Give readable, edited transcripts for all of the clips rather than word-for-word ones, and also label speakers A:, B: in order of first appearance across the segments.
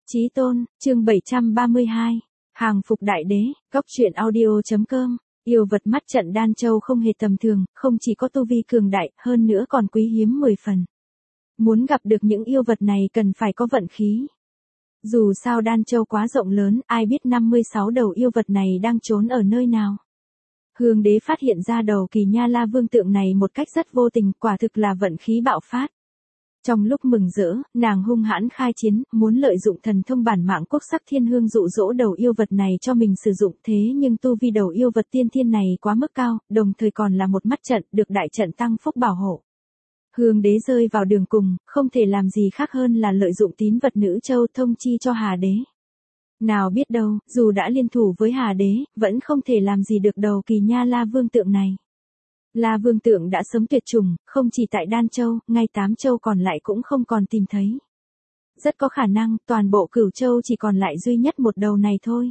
A: Chí tôn, chương 732. Hàng phục đại đế, góc truyện audio.com. Yêu vật mắt trận Đan Châu không hề tầm thường, không chỉ có tu vi cường đại, hơn nữa còn quý hiếm 10 phần. Muốn gặp được những yêu vật này cần phải có vận khí. Dù sao Đan Châu quá rộng lớn, ai biết 56 đầu yêu vật này đang trốn ở nơi nào. Hương đế phát hiện ra đầu Kỳ Nha La Vương tượng này một cách rất vô tình, quả thực là vận khí bạo phát. Trong lúc mừng rỡ, nàng hung hãn khai chiến, muốn lợi dụng thần thông bản mạng quốc sắc thiên hương dụ dỗ đầu yêu vật này cho mình sử dụng, thế nhưng tu vi đầu yêu vật tiên thiên này quá mức cao, đồng thời còn là một mắt trận, được đại trận tăng phúc bảo hộ. Hương đế rơi vào đường cùng, không thể làm gì khác hơn là lợi dụng tín vật nữ châu thông chi cho Hà đế. Nào biết đâu, dù đã liên thủ với Hà đế, vẫn không thể làm gì được đầu Kỳ Nha La Vương tượng này. La Vương tượng đã sớm tuyệt chủng, không chỉ tại Đan Châu, ngay 8 châu còn lại cũng không còn tìm thấy. Rất có khả năng, toàn bộ Cửu Châu chỉ còn lại duy nhất một đầu này thôi.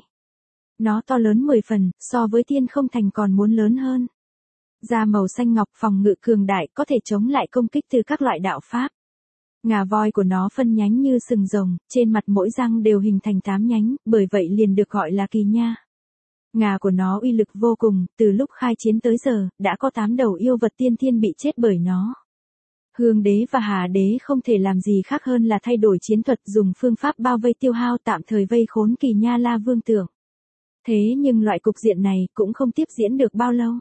A: Nó to lớn 10 phần, so với Thiên Không Thành còn muốn lớn hơn. Da màu xanh ngọc, phòng ngự cường đại, có thể chống lại công kích từ các loại đạo pháp. Ngà voi của nó phân nhánh như sừng rồng, trên mặt mỗi răng đều hình thành 8 nhánh, bởi vậy liền được gọi là Kỳ Nha. Ngà của nó uy lực vô cùng, từ lúc khai chiến tới giờ, đã có 8 đầu yêu vật tiên thiên bị chết bởi nó. Hương đế và Hà đế không thể làm gì khác hơn là thay đổi chiến thuật, dùng phương pháp bao vây tiêu hao tạm thời vây khốn Kỳ Nha La Vương tượng. Thế nhưng loại cục diện này cũng không tiếp diễn được bao lâu.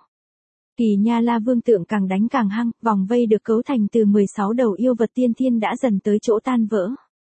A: Kỳ Nha La Vương tượng càng đánh càng hăng, vòng vây được cấu thành từ 16 đầu yêu vật tiên thiên đã dần tới chỗ tan vỡ.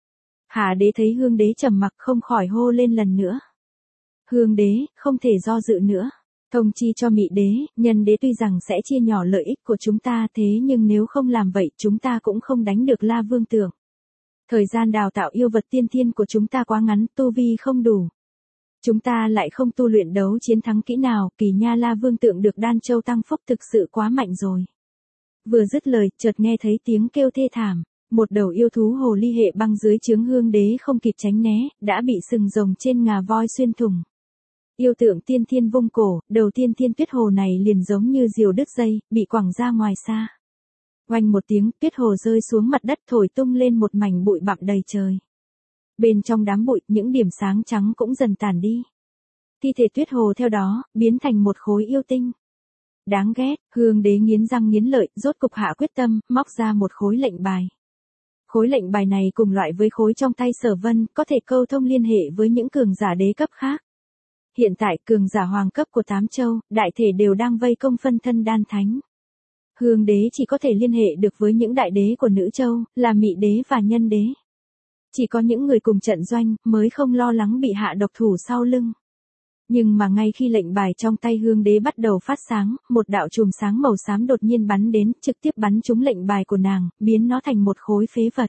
A: Hà đế thấy Hương đế trầm mặc không khỏi hô lên lần nữa. Hương đế, không thể do dự nữa. Thông chi cho Mị đế, Nhân đế tuy rằng sẽ chia nhỏ lợi ích của chúng ta, thế nhưng nếu không làm vậy chúng ta cũng không đánh được La Vương tượng. Thời gian đào tạo yêu vật tiên thiên của chúng ta quá ngắn, tu vi không đủ. Chúng ta lại không tu luyện đấu chiến thắng kỹ nào, Kỳ Nha La Vương tượng được Đan Châu tăng phúc thực sự quá mạnh rồi. Vừa dứt lời, chợt nghe thấy tiếng kêu thê thảm. Một đầu yêu thú hồ ly hệ băng dưới trướng Hương đế không kịp tránh né, đã bị sừng rồng trên ngà voi xuyên thủng. Yêu tượng tiên thiên vung cổ, đầu tiên thiên tuyết hồ này liền giống như diều đứt dây, bị quẳng ra ngoài xa. Oanh một tiếng, tuyết hồ rơi xuống mặt đất thổi tung lên một mảnh bụi bặm đầy trời. Bên trong đám bụi, những điểm sáng trắng cũng dần tàn đi. Thi thể tuyết hồ theo đó, biến thành một khối yêu tinh. Đáng ghét, Hương đế nghiến răng nghiến lợi, rốt cục hạ quyết tâm, móc ra một khối lệnh bài. Khối lệnh bài này cùng loại với khối trong tay Sở Vân, có thể câu thông liên hệ với những cường giả đế cấp khác. Hiện tại, cường giả hoàng cấp của 8 châu, đại thể đều đang vây công phân thân đan thánh. Hương đế chỉ có thể liên hệ được với những đại đế của nữ châu, là Mị đế và Nhân đế. Chỉ có những người cùng trận doanh, mới không lo lắng bị hạ độc thủ sau lưng. Nhưng mà ngay khi lệnh bài trong tay Hương đế bắt đầu phát sáng, một đạo chùm sáng màu xám đột nhiên bắn đến, trực tiếp bắn trúng lệnh bài của nàng, biến nó thành một khối phế vật.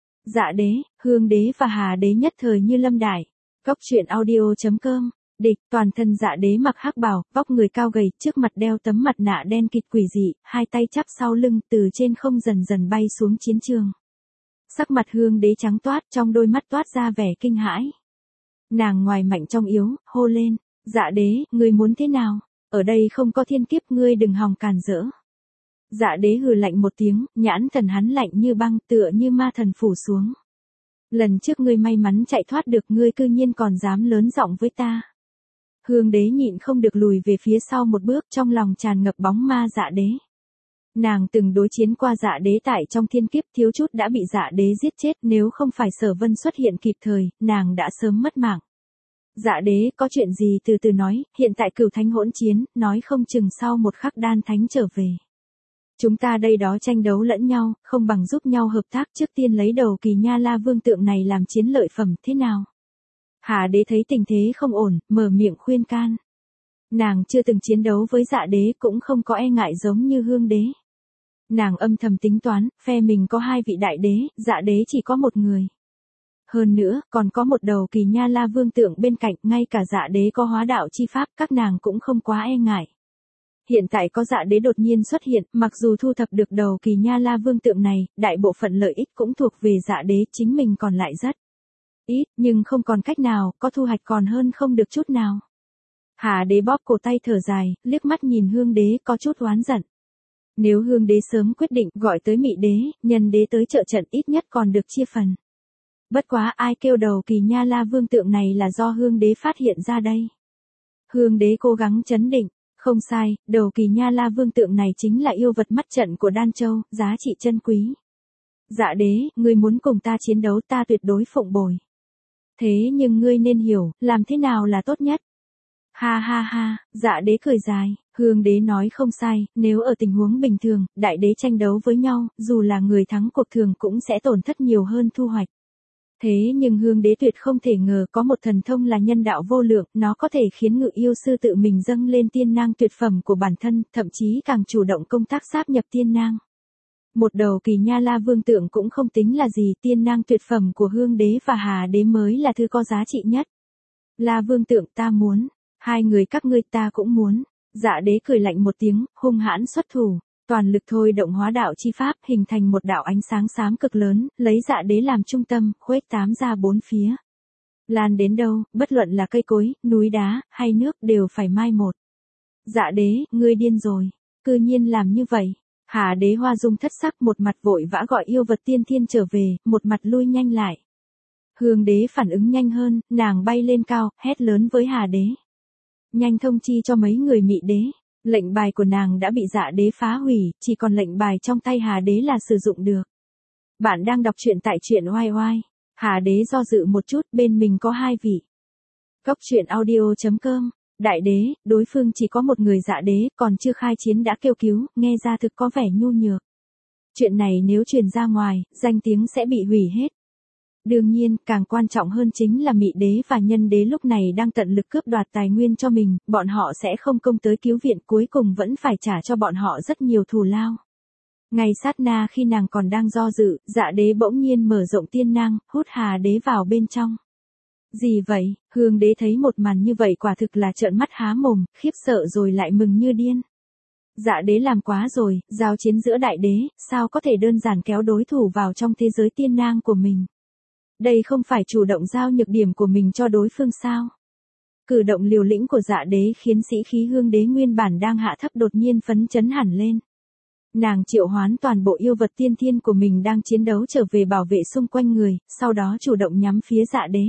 A: Dạ đế, Hương đế và Hà đế nhất thời như lâm đại. Góc truyện audio.com. Địch, toàn thân dạ đế mặc hắc bào, vóc người cao gầy, trước mặt đeo tấm mặt nạ đen kịt quỷ dị, hai tay chắp sau lưng, từ trên không dần dần bay xuống chiến trường. Sắc mặt Hương đế trắng toát, trong đôi mắt toát ra vẻ kinh hãi. Nàng ngoài mạnh trong yếu, hô lên, dạ đế, ngươi muốn thế nào? Ở đây không có thiên kiếp, ngươi đừng hòng càn rỡ. Dạ đế hừ lạnh một tiếng, nhãn thần hắn lạnh như băng, tựa như ma thần phủ xuống. Lần trước ngươi may mắn chạy thoát được, ngươi cư nhiên còn dám lớn giọng với ta. Hương đế nhịn không được lùi về phía sau một bước, trong lòng tràn ngập bóng ma dạ đế. Nàng từng đối chiến qua dạ đế tại trong thiên kiếp, thiếu chút đã bị dạ đế giết chết, nếu không phải Sở Vân xuất hiện kịp thời, nàng đã sớm mất mạng. Dạ đế, có chuyện gì từ từ nói, hiện tại Cửu Thánh hỗn chiến, nói không chừng sau một khắc Đan Thánh trở về. Chúng ta đây đó tranh đấu lẫn nhau, không bằng giúp nhau hợp tác, trước tiên lấy đầu Kỳ Nha La Vương tượng này làm chiến lợi phẩm, thế nào? Hà đế thấy tình thế không ổn, mở miệng khuyên can. Nàng chưa từng chiến đấu với dạ đế, cũng không có e ngại giống như Hương đế. Nàng âm thầm tính toán, phe mình có 2 vị đại đế, dạ đế chỉ có một người. Hơn nữa, còn có một đầu Kỳ Nha La Vương tượng bên cạnh, ngay cả dạ đế có hóa đạo chi pháp, các nàng cũng không quá e ngại. Hiện tại có dạ đế đột nhiên xuất hiện, mặc dù thu thập được đầu Kỳ Nha La Vương tượng này, đại bộ phận lợi ích cũng thuộc về dạ đế, chính mình còn lại rất ít, nhưng không còn cách nào, có thu hoạch còn hơn không được chút nào. Hà đế bóp cổ tay thở dài, liếc mắt nhìn Hương đế có chút oán giận. Nếu Hương đế sớm quyết định gọi tới Mị đế, Nhân đế tới trợ trận ít nhất còn được chia phần. Bất quá ai kêu đầu kỳ nha la vương tượng này là do hương đế phát hiện ra đây. Hương đế cố gắng trấn định, không sai, đầu kỳ nha la vương tượng này chính là yêu vật mắt trận của Đan Châu, giá trị chân quý. Dạ đế, ngươi muốn cùng ta chiến đấu ta tuyệt đối phụng bồi. Thế nhưng ngươi nên hiểu, làm thế nào là tốt nhất. Ha ha ha, dạ đế cười dài, hương đế nói không sai, nếu ở tình huống bình thường, đại đế tranh đấu với nhau, dù là người thắng cuộc thường cũng sẽ tổn thất nhiều hơn thu hoạch. Thế nhưng hương đế tuyệt không thể ngờ có một thần thông là nhân đạo vô lượng, nó có thể khiến ngự yêu sư tự mình dâng lên tiên nang tuyệt phẩm của bản thân, thậm chí càng chủ động công tác sáp nhập tiên nang. Một đầu kỳ nha la vương tượng cũng không tính là gì, tiên nang tuyệt phẩm của hương đế và hà đế mới là thứ có giá trị nhất. La vương tượng ta muốn, hai người các ngươi ta cũng muốn. Dạ đế cười lạnh một tiếng, hung hãn xuất thủ, toàn lực thôi động hóa đạo chi pháp, hình thành một đạo ánh sáng xám cực lớn, lấy dạ đế làm trung tâm, khuếch tán ra bốn phía. Lan đến đâu, bất luận là cây cối, núi đá, hay nước đều phải mai một. Dạ đế, ngươi điên rồi, cư nhiên làm như vậy. Hà đế hoa dung thất sắc, một mặt vội vã gọi yêu vật tiên thiên trở về, một mặt lui nhanh lại. Hương đế phản ứng nhanh hơn, nàng bay lên cao, hét lớn với Hà đế. Nhanh thông chi cho mấy người Mị đế. Lệnh bài của nàng đã bị dạ đế phá hủy, chỉ còn lệnh bài trong tay Hà đế là sử dụng được. Bạn đang đọc truyện tại truyện oai oai. Hà đế do dự một chút, bên mình có hai vị. Cốc truyện audio.com. Đại đế, đối phương chỉ có một người dạ đế, còn chưa khai chiến đã kêu cứu, nghe ra thực có vẻ nhu nhược. Chuyện này nếu truyền ra ngoài, danh tiếng sẽ bị hủy hết. Đương nhiên, càng quan trọng hơn chính là Mị đế và Nhân đế lúc này đang tận lực cướp đoạt tài nguyên cho mình, bọn họ sẽ không công tới cứu viện, cuối cùng vẫn phải trả cho bọn họ rất nhiều thù lao. Ngay sát na khi nàng còn đang do dự, dạ đế bỗng nhiên mở rộng tiên nang, hút Hà đế vào bên trong. Gì vậy, hương đế thấy một màn như vậy quả thực là trợn mắt há mồm, khiếp sợ rồi lại mừng như điên. Dạ đế làm quá rồi, giao chiến giữa đại đế, sao có thể đơn giản kéo đối thủ vào trong thế giới tiên nang của mình. Đây không phải chủ động giao nhược điểm của mình cho đối phương sao? Cử động liều lĩnh của dạ đế khiến sĩ khí hương đế nguyên bản đang hạ thấp đột nhiên phấn chấn hẳn lên. Nàng triệu hoán toàn bộ yêu vật tiên thiên của mình đang chiến đấu trở về bảo vệ xung quanh người, sau đó chủ động nhắm phía dạ đế.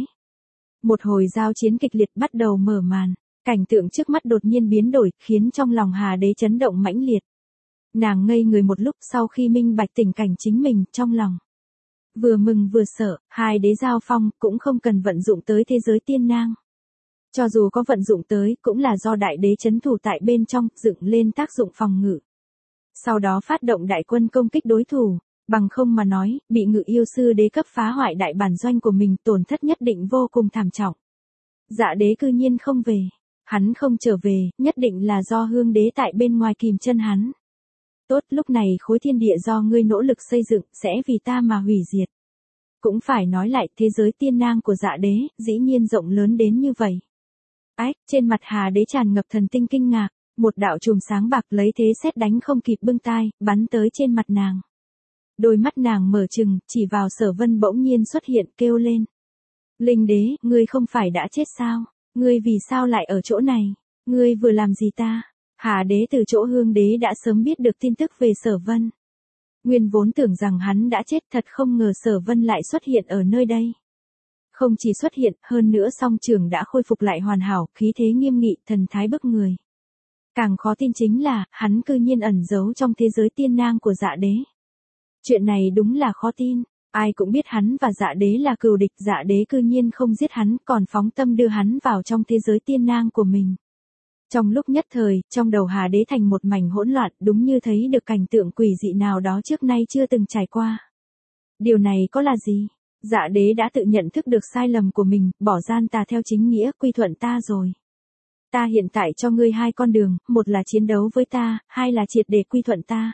A: Một hồi giao chiến kịch liệt bắt đầu mở màn, cảnh tượng trước mắt đột nhiên biến đổi, khiến trong lòng Hà đế chấn động mãnh liệt. Nàng ngây người một lúc sau khi minh bạch tình cảnh chính mình, trong lòng vừa mừng vừa sợ, hai đế giao phong cũng không cần vận dụng tới thế giới tiên nang. Cho dù có vận dụng tới, cũng là do đại đế trấn thủ tại bên trong, dựng lên tác dụng phòng ngự. Sau đó phát động đại quân công kích đối thủ, bằng không mà nói, bị ngự yêu sư đế cấp phá hoại đại bản doanh của mình, tổn thất nhất định vô cùng thảm trọng. Dạ đế cư nhiên không về, hắn không trở về, nhất định là do hương đế tại bên ngoài kìm chân hắn. Tốt, lúc này khối thiên địa do ngươi nỗ lực xây dựng, sẽ vì ta mà hủy diệt. Cũng phải nói lại, thế giới tiên nang của dạ đế, dĩ nhiên rộng lớn đến như vậy. Ách, trên mặt Hà đế tràn ngập thần tinh kinh ngạc, một đạo chùm sáng bạc lấy thế sét đánh không kịp bưng tai, bắn tới trên mặt nàng. Đôi mắt nàng mở trừng, chỉ vào Sở Vân bỗng nhiên xuất hiện, kêu lên. Linh đế, ngươi không phải đã chết sao? Ngươi vì sao lại ở chỗ này? Ngươi vừa làm gì ta? Hà đế từ chỗ hương đế đã sớm biết được tin tức về Sở Vân. Nguyên vốn tưởng rằng hắn đã chết, thật không ngờ Sở Vân lại xuất hiện ở nơi đây. Không chỉ xuất hiện, hơn nữa song trường đã khôi phục lại hoàn hảo, khí thế nghiêm nghị, thần thái bức người. Càng khó tin chính là, hắn cư nhiên ẩn giấu trong thế giới tiên nang của dạ đế. Chuyện này đúng là khó tin, ai cũng biết hắn và dạ đế là cừu địch, dạ đế cư nhiên không giết hắn, còn phóng tâm đưa hắn vào trong thế giới tiên nang của mình. Trong lúc nhất thời, trong đầu Hà đế thành một mảnh hỗn loạn, đúng như thấy được cảnh tượng quỷ dị nào đó trước nay chưa từng trải qua. Điều này có là gì? Dạ đế đã tự nhận thức được sai lầm của mình, bỏ gian tà theo chính nghĩa, quy thuận ta rồi. Ta hiện tại cho ngươi hai con đường, một là chiến đấu với ta, hai là triệt để quy thuận ta.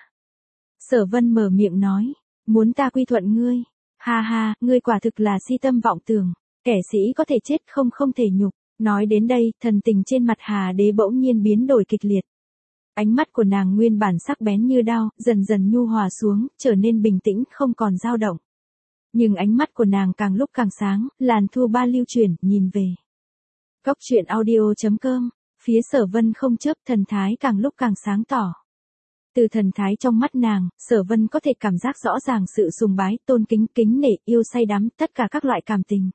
A: Sở Vân mở miệng nói, muốn ta quy thuận ngươi. Ha ha, ngươi quả thực là si tâm vọng tưởng, kẻ sĩ có thể chết không thể nhục. Nói đến đây, thần tình trên mặt Hà đế bỗng nhiên biến đổi kịch liệt. Ánh mắt của nàng nguyên bản sắc bén như đao, dần dần nhu hòa xuống, trở nên bình tĩnh, không còn dao động. Nhưng ánh mắt của nàng càng lúc càng sáng, làn thu ba lưu chuyển, nhìn về. Cốc truyện audio.com, phía Sở Vân không chớp, thần thái càng lúc càng sáng tỏ. Từ thần thái trong mắt nàng, Sở Vân có thể cảm giác rõ ràng sự sùng bái, tôn kính, kính nể, yêu say đắm, tất cả các loại cảm tình.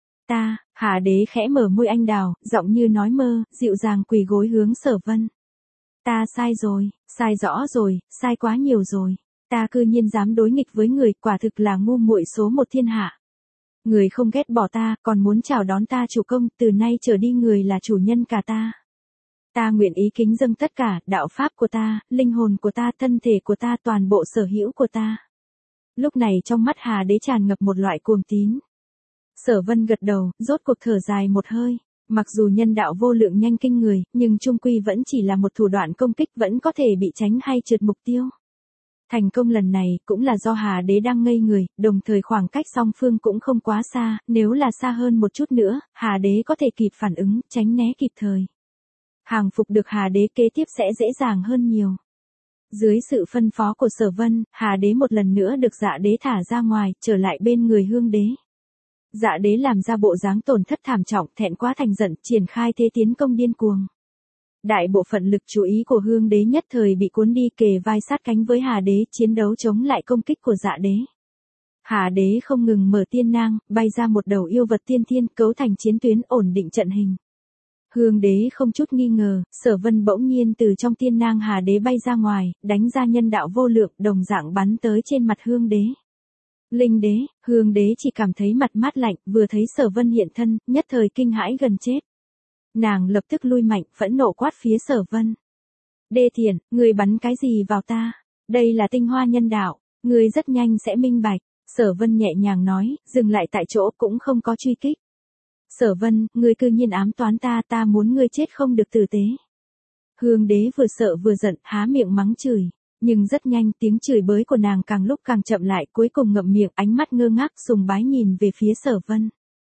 A: Hà Đế khẽ mở môi anh đào, giọng như nói mơ, dịu dàng quỳ gối hướng Sở Vân. Ta sai rồi, sai rõ rồi, sai quá nhiều rồi. Ta cư nhiên dám đối nghịch với người, quả thực là ngu muội số một thiên hạ. Người không ghét bỏ ta, còn muốn chào đón ta chủ công, từ nay trở đi người là chủ nhân cả ta. Ta nguyện ý kính dâng tất cả, đạo pháp của ta, linh hồn của ta, thân thể của ta, toàn bộ sở hữu của ta. Lúc này trong mắt Hà Đế tràn ngập một loại cuồng tín. Sở Vân gật đầu, rốt cuộc thở dài một hơi. Mặc dù nhân đạo vô lượng nhanh kinh người, nhưng chung quy vẫn chỉ là một thủ đoạn công kích, vẫn có thể bị tránh hay trượt mục tiêu. Thành công lần này cũng là do Hà Đế đang ngây người, đồng thời khoảng cách song phương cũng không quá xa, nếu là xa hơn một chút nữa, Hà Đế có thể kịp phản ứng, tránh né kịp thời. Hàng phục được Hà Đế kế tiếp sẽ dễ dàng hơn nhiều. Dưới sự phân phó của Sở Vân, Hà Đế một lần nữa được Dạ Đế thả ra ngoài, trở lại bên người Hương Đế. Dạ Đế làm ra bộ dáng tổn thất thảm trọng, thẹn quá thành giận, triển khai thế tiến công điên cuồng. Đại bộ phận lực chú ý của Hương Đế nhất thời bị cuốn đi, kề vai sát cánh với Hà Đế, chiến đấu chống lại công kích của Dạ Đế. Hà Đế không ngừng mở tiên nang, bay ra một đầu yêu vật tiên thiên, cấu thành chiến tuyến, ổn định trận hình. Hương Đế không chút nghi ngờ, Sở Vân bỗng nhiên từ trong tiên nang Hà Đế bay ra ngoài, đánh ra nhân đạo vô lượng, đồng dạng bắn tới trên mặt Hương Đế. Linh Đế, Hương Đế chỉ cảm thấy mặt mát lạnh, vừa thấy Sở Vân hiện thân, nhất thời kinh hãi gần chết. Nàng lập tức lui mạnh, phẫn nộ quát phía Sở Vân. Đê thiện, người bắn cái gì vào ta? Đây là tinh hoa nhân đạo, người rất nhanh sẽ minh bạch. Sở Vân nhẹ nhàng nói, dừng lại tại chỗ, cũng không có truy kích. Sở Vân, ngươi cư nhiên ám toán ta, ta muốn ngươi chết không được tử tế. Hương Đế vừa sợ vừa giận, há miệng mắng chửi. Nhưng rất nhanh, tiếng chửi bới của nàng càng lúc càng chậm lại, cuối cùng ngậm miệng, ánh mắt ngơ ngác sùng bái nhìn về phía Sở Vân.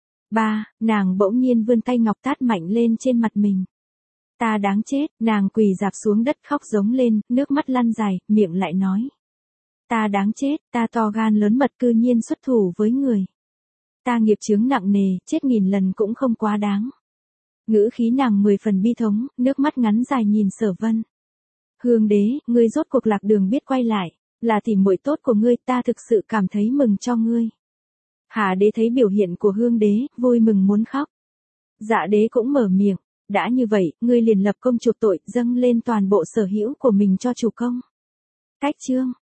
A: Nàng bỗng nhiên vươn tay ngọc tát mạnh lên trên mặt mình. Ta đáng chết, nàng quỳ rạp xuống đất khóc giống lên, nước mắt lăn dài, miệng lại nói. Ta đáng chết, ta to gan lớn mật cư nhiên xuất thủ với người. Ta nghiệp chướng nặng nề, chết nghìn lần cũng không quá đáng. Ngữ khí nàng 10 phần bi thống, nước mắt ngắn dài nhìn Sở Vân. Hương Đế, ngươi rốt cuộc lạc đường biết quay lại, là tỉ muội tốt của ngươi, ta thực sự cảm thấy mừng cho ngươi. Hà Đế thấy biểu hiện của Hương Đế, vui mừng muốn khóc. Dạ Đế cũng mở miệng, đã như vậy, ngươi liền lập công chuộc tội, dâng lên toàn bộ sở hữu của mình cho chủ công. Cách chương